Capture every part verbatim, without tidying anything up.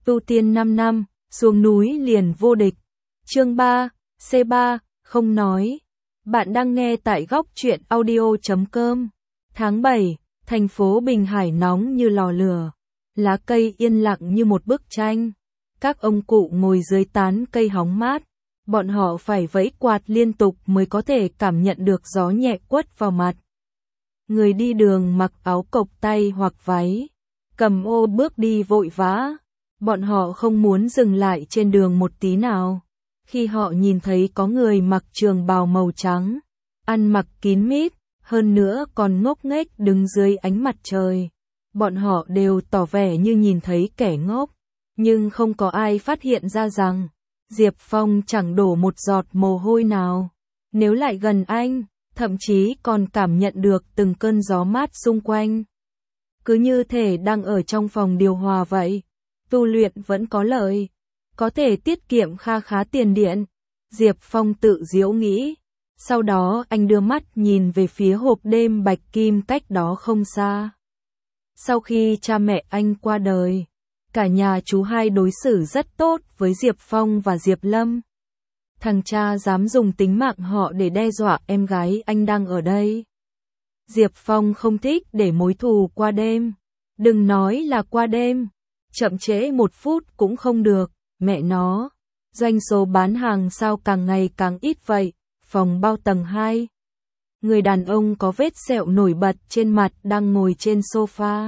tu tiên năm năm, xuống núi liền vô địch. Chương ba, C ba, không nói. Bạn đang nghe tại góc truyện audio chấm com. Tháng bảy, thành phố Bình Hải nóng như lò lửa. Lá cây yên lặng như một bức tranh. Các ông cụ ngồi dưới tán cây hóng mát. Bọn họ phải vẫy quạt liên tục mới có thể cảm nhận được gió nhẹ quất vào mặt. Người đi đường mặc áo cộc tay hoặc váy, cầm ô bước đi vội vã. Bọn họ không muốn dừng lại trên đường một tí nào. Khi họ nhìn thấy có người mặc trường bào màu trắng, ăn mặc kín mít, hơn nữa còn ngốc nghếch đứng dưới ánh mặt trời, bọn họ đều tỏ vẻ như nhìn thấy kẻ ngốc. Nhưng không có ai phát hiện ra rằng Diệp Phong chẳng đổ một giọt mồ hôi nào. Nếu lại gần anh, thậm chí còn cảm nhận được từng cơn gió mát xung quanh. Cứ như thể đang ở trong phòng điều hòa vậy. Tu luyện vẫn có lợi, có thể tiết kiệm kha khá tiền điện. Diệp Phong tự giễu nghĩ. Sau đó anh đưa mắt nhìn về phía hộp đêm bạch kim cách đó không xa. Sau khi cha mẹ anh qua đời, cả nhà chú hai đối xử rất tốt với Diệp Phong và Diệp Lâm. Thằng cha dám dùng tính mạng họ để đe dọa em gái anh đang ở đây. Diệp Phong không thích để mối thù qua đêm. Đừng nói là qua đêm, chậm trễ một phút cũng không được. Mẹ nó, doanh số bán hàng sao càng ngày càng ít vậy. Phòng bao tầng hai. Người đàn ông có vết sẹo nổi bật trên mặt đang ngồi trên sofa,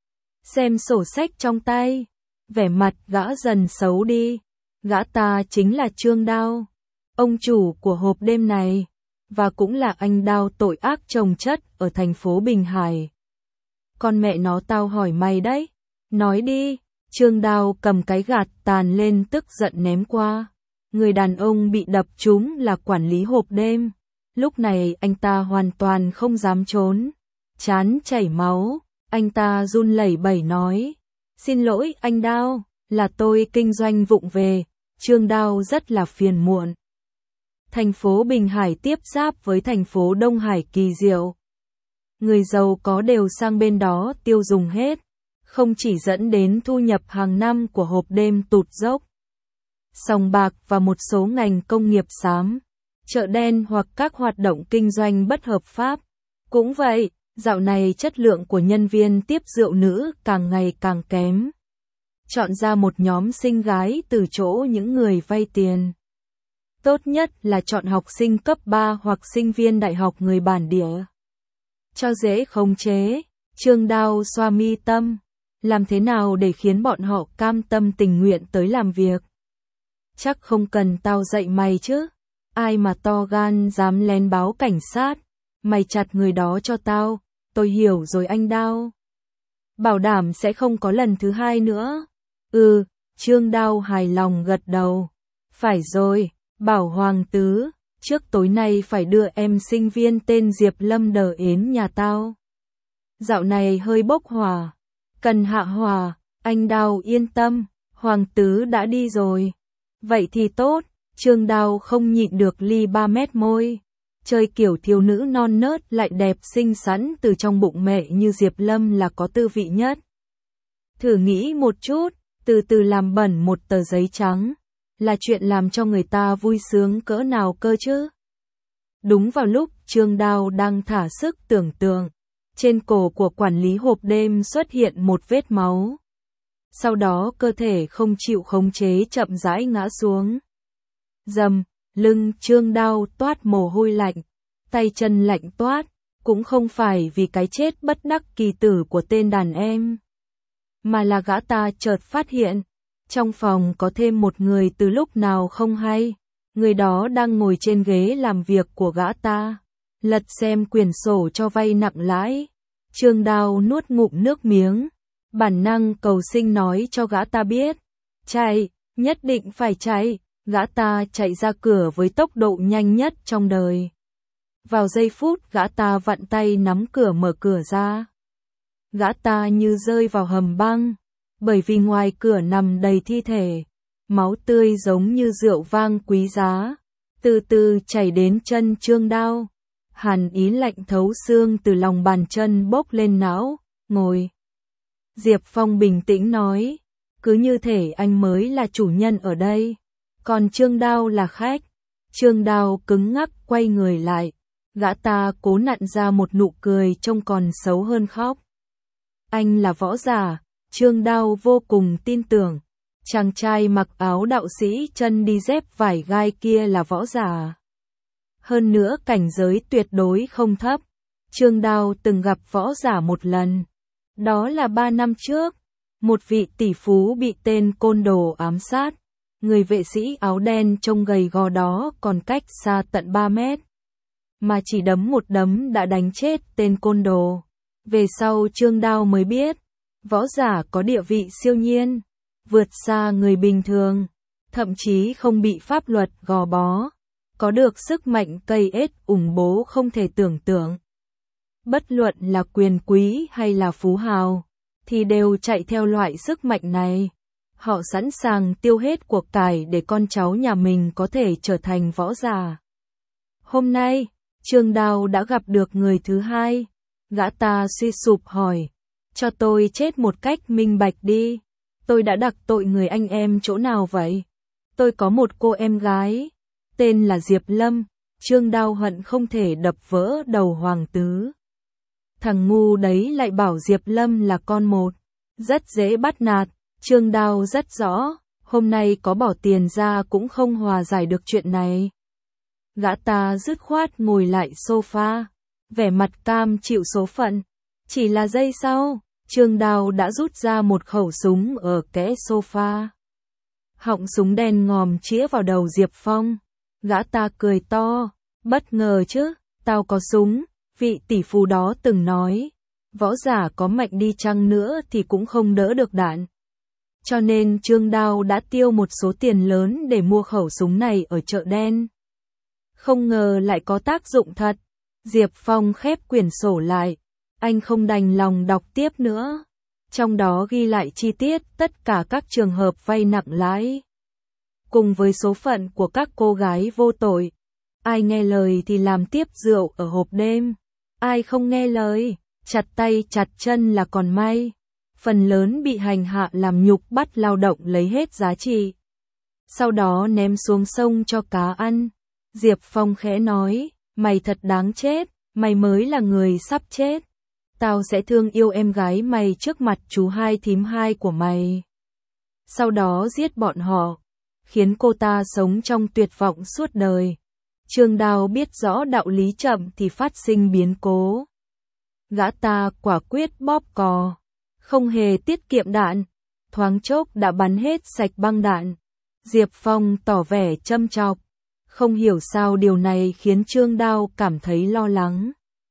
xem sổ sách trong tay. Vẻ mặt gã dần xấu đi. Gã ta chính là Trương Đao, ông chủ của hộp đêm này, và cũng là anh Đao tội ác chồng chất ở thành phố Bình Hải. Con mẹ nó tao hỏi mày đấy, nói đi. Trương Đao cầm cái gạt tàn lên tức giận ném qua. Người đàn ông bị đập trúng là quản lý hộp đêm. Lúc này anh ta hoàn toàn không dám trốn. Trán chảy máu, anh ta run lẩy bẩy nói: "Xin lỗi anh Đao, là tôi kinh doanh vụng về." Trương Đao rất là phiền muộn. Thành phố Bình Hải tiếp giáp với thành phố Đông Hải kỳ diệu. Người giàu có đều sang bên đó tiêu dùng hết, không chỉ dẫn đến thu nhập hàng năm của hộp đêm tụt dốc. Sòng bạc và một số ngành công nghiệp xám, chợ đen hoặc các hoạt động kinh doanh bất hợp pháp. Cũng vậy, dạo này chất lượng của nhân viên tiếp rượu nữ càng ngày càng kém. Chọn ra một nhóm xinh gái từ chỗ những người vay tiền. Tốt nhất là chọn học sinh cấp ba hoặc sinh viên đại học người bản địa. Cho dễ khống chế. Trương Đao xoa mi tâm. Làm thế nào để khiến bọn họ cam tâm tình nguyện tới làm việc? Chắc không cần tao dạy mày chứ. Ai mà to gan dám lén báo cảnh sát. Mày chặt người đó cho tao. Tôi hiểu rồi anh Đao. Bảo đảm sẽ không có lần thứ hai nữa. Ừ, Trương Đao hài lòng gật đầu. Phải rồi, bảo Hoàng Tứ, trước tối nay phải đưa em sinh viên tên Diệp Lâm đờ đến nhà tao. Dạo này hơi bốc hỏa, cần hạ hỏa. Anh Đao yên tâm, Hoàng Tứ đã đi rồi. Vậy thì tốt. Trương Đao không nhịn được ly ba mét môi. Chơi kiểu thiếu nữ non nớt lại đẹp xinh xắn từ trong bụng mẹ như Diệp Lâm là có tư vị nhất. Thử nghĩ một chút, từ từ làm bẩn một tờ giấy trắng, là chuyện làm cho người ta vui sướng cỡ nào cơ chứ. Đúng vào lúc Trương Đao đang thả sức tưởng tượng, trên cổ của quản lý hộp đêm xuất hiện một vết máu. Sau đó cơ thể không chịu khống chế chậm rãi ngã xuống. Dầm, lưng Trương Đao toát mồ hôi lạnh, tay chân lạnh toát, cũng không phải vì cái chết bất đắc kỳ tử của tên đàn em, mà là gã ta chợt phát hiện, trong phòng có thêm một người từ lúc nào không hay. Người đó đang ngồi trên ghế làm việc của gã ta, lật xem quyển sổ cho vay nặng lãi. Trương Đao nuốt ngụm nước miếng, bản năng cầu sinh nói cho gã ta biết, chạy, nhất định phải chạy. Gã ta chạy ra cửa với tốc độ nhanh nhất trong đời. Vào giây phút gã ta vặn tay nắm cửa mở cửa ra. Gã ta như rơi vào hầm băng, bởi vì ngoài cửa nằm đầy thi thể, máu tươi giống như rượu vang quý giá, từ từ chảy đến chân Trương Đao. Hàn ý lạnh thấu xương từ lòng bàn chân bốc lên não. Ngồi. Diệp Phong bình tĩnh nói, cứ như thể anh mới là chủ nhân ở đây, còn Trương Đao là khách. Trương Đao cứng ngắc quay người lại, gã ta cố nặn ra một nụ cười trông còn xấu hơn khóc. Anh là võ giả, Trương Đao vô cùng tin tưởng. Chàng trai mặc áo đạo sĩ chân đi dép vải gai kia là võ giả. Hơn nữa cảnh giới tuyệt đối không thấp. Trương Đao từng gặp võ giả một lần. Đó là ba năm trước. Một vị tỷ phú bị tên côn đồ ám sát. Người vệ sĩ áo đen trông gầy gò đó còn cách xa tận ba mét. Mà chỉ đấm một đấm đã đánh chết tên côn đồ. Về sau Trương Đao mới biết, võ giả có địa vị siêu nhiên, vượt xa người bình thường, thậm chí không bị pháp luật gò bó, có được sức mạnh cây ết ủng bố không thể tưởng tượng. Bất luận là quyền quý hay là phú hào, thì đều chạy theo loại sức mạnh này. Họ sẵn sàng tiêu hết của cải để con cháu nhà mình có thể trở thành võ giả. Hôm nay, Trương Đao đã gặp được người thứ hai. Gã ta suy sụp hỏi, cho tôi chết một cách minh bạch đi. Tôi đã đắc tội người anh em chỗ nào vậy? Tôi có một cô em gái, tên là Diệp Lâm. Trương Đao hận không thể đập vỡ đầu hoàng tứ. Thằng ngu đấy lại bảo Diệp Lâm là con một, rất dễ bắt nạt. Trương Đao rất rõ, hôm nay có bỏ tiền ra cũng không hòa giải được chuyện này. Gã ta dứt khoát ngồi lại sofa, vẻ mặt cam chịu số phận. Chỉ là giây sau, Trương Đao đã rút ra một khẩu súng ở kẽ sofa. Họng súng đen ngòm chĩa vào đầu Diệp Phong. Gã ta cười to, bất ngờ chứ, tao có súng, vị tỷ phú đó từng nói, võ giả có mạnh đi chăng nữa thì cũng không đỡ được đạn. Cho nên Trương Đao đã tiêu một số tiền lớn để mua khẩu súng này ở chợ đen. Không ngờ lại có tác dụng thật. Diệp Phong khép quyển sổ lại. Anh không đành lòng đọc tiếp nữa. Trong đó ghi lại chi tiết tất cả các trường hợp vay nặng lãi. Cùng với số phận của các cô gái vô tội. Ai nghe lời thì làm tiếp rượu ở hộp đêm. Ai không nghe lời, chặt tay chặt chân là còn may. Phần lớn bị hành hạ làm nhục bắt lao động lấy hết giá trị. Sau đó ném xuống sông cho cá ăn. Diệp Phong khẽ nói, mày thật đáng chết, mày mới là người sắp chết. Tao sẽ thương yêu em gái mày trước mặt chú hai thím hai của mày. Sau đó giết bọn họ, khiến cô ta sống trong tuyệt vọng suốt đời. Trương Đao biết rõ đạo lý chậm thì phát sinh biến cố. Gã ta quả quyết bóp cò, không hề tiết kiệm đạn, thoáng chốc đã bắn hết sạch băng đạn. Diệp Phong tỏ vẻ châm chọc, không hiểu sao điều này khiến Trương Đao cảm thấy lo lắng.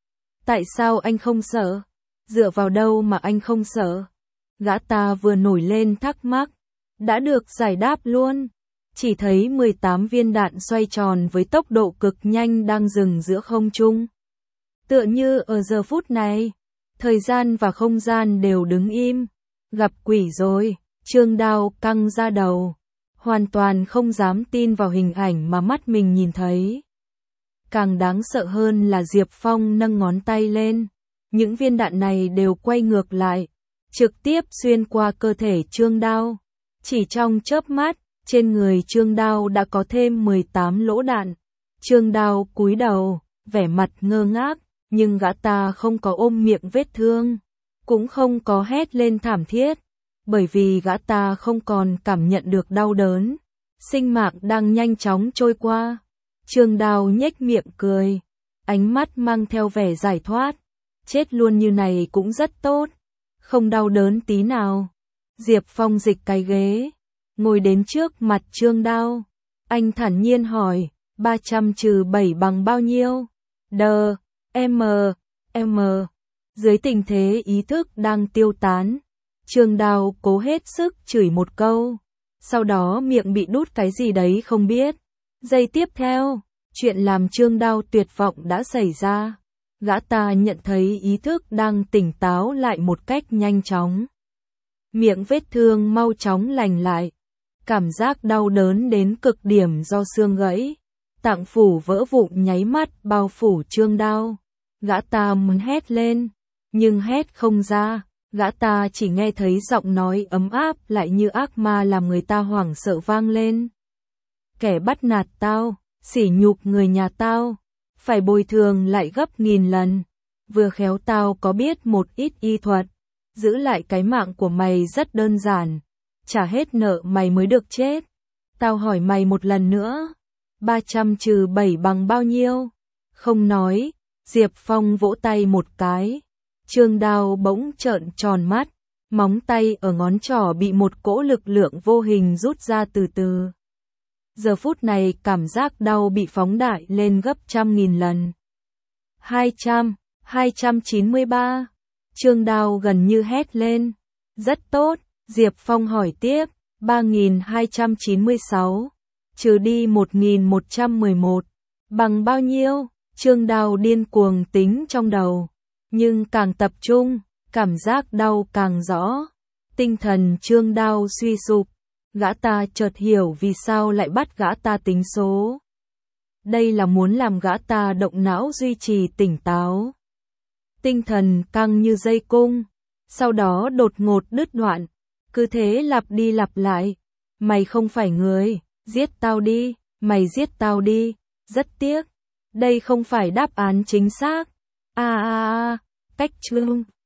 Tại sao anh không sợ? Dựa vào đâu mà anh không sợ? Gã ta vừa nổi lên thắc mắc, đã được giải đáp luôn. Chỉ thấy mười tám viên đạn xoay tròn với tốc độ cực nhanh đang dừng giữa không trung. Tựa như ở giờ phút này, thời gian và không gian đều đứng im. Gặp quỷ rồi, Trương Đao căng ra đầu, hoàn toàn không dám tin vào hình ảnh mà mắt mình nhìn thấy. Càng đáng sợ hơn là Diệp Phong nâng ngón tay lên, những viên đạn này đều quay ngược lại, trực tiếp xuyên qua cơ thể Trương Đao. Chỉ trong chớp mắt, trên người Trương Đao đã có thêm mười tám lỗ đạn. Trương Đao cúi đầu, vẻ mặt ngơ ngác, nhưng gã ta không có ôm miệng vết thương, cũng không có hét lên thảm thiết, bởi vì gã ta không còn cảm nhận được đau đớn. Sinh mạng đang nhanh chóng trôi qua. Trương Đao nhếch miệng cười, ánh mắt mang theo vẻ giải thoát. Chết luôn như này cũng rất tốt, không đau đớn tí nào. Diệp Phong dịch cái ghế, ngồi đến trước mặt Trương Đao. Anh thản nhiên hỏi, ba trăm trừ bảy bằng bao nhiêu? Đờ, M, M. Dưới tình thế ý thức đang tiêu tán, Trương Đao cố hết sức chửi một câu. Sau đó miệng bị đút cái gì đấy không biết. Giây tiếp theo, chuyện làm Trương Đao tuyệt vọng đã xảy ra. Gã ta nhận thấy ý thức đang tỉnh táo lại một cách nhanh chóng. Miệng vết thương mau chóng lành lại. Cảm giác đau đớn đến cực điểm do xương gãy, tạng phủ vỡ vụn nháy mắt bao phủ Trương Đao. Gã ta muốn hét lên, nhưng hét không ra, Gã ta chỉ nghe thấy giọng nói ấm áp lại như ác ma làm người ta hoảng sợ vang lên. Kẻ bắt nạt tao, sỉ nhục người nhà tao, phải bồi thường lại gấp nghìn lần. Vừa khéo tao có biết một ít y thuật, giữ lại cái mạng của mày rất đơn giản, trả hết nợ mày mới được chết. Tao hỏi mày một lần nữa, ba trăm trừ bảy bằng bao nhiêu? Không nói, Diệp Phong vỗ tay một cái. Trương Đao bỗng trợn tròn mắt, móng tay ở ngón trỏ bị một cỗ lực lượng vô hình rút ra từ từ. Giờ phút này cảm giác đau bị phóng đại lên gấp trăm nghìn lần. hai trăm, hai trăm chín mươi ba. Trương Đao gần như hét lên. Rất tốt, Diệp Phong hỏi tiếp, ba nghìn hai trăm chín mươi sáu, trừ đi một nghìn một trăm mười một, bằng bao nhiêu? Trương Đao điên cuồng tính trong đầu, nhưng càng tập trung, cảm giác đau càng rõ. Tinh thần Trương Đao suy sụp, gã ta chợt hiểu vì sao lại bắt gã ta tính số. Đây là muốn làm gã ta động não duy trì tỉnh táo. Tinh thần căng như dây cung, sau đó đột ngột đứt đoạn, cứ thế lặp đi lặp lại. Mày không phải người, giết tao đi, mày giết tao đi, rất tiếc. Đây không phải đáp án chính xác. A a a, cách chương.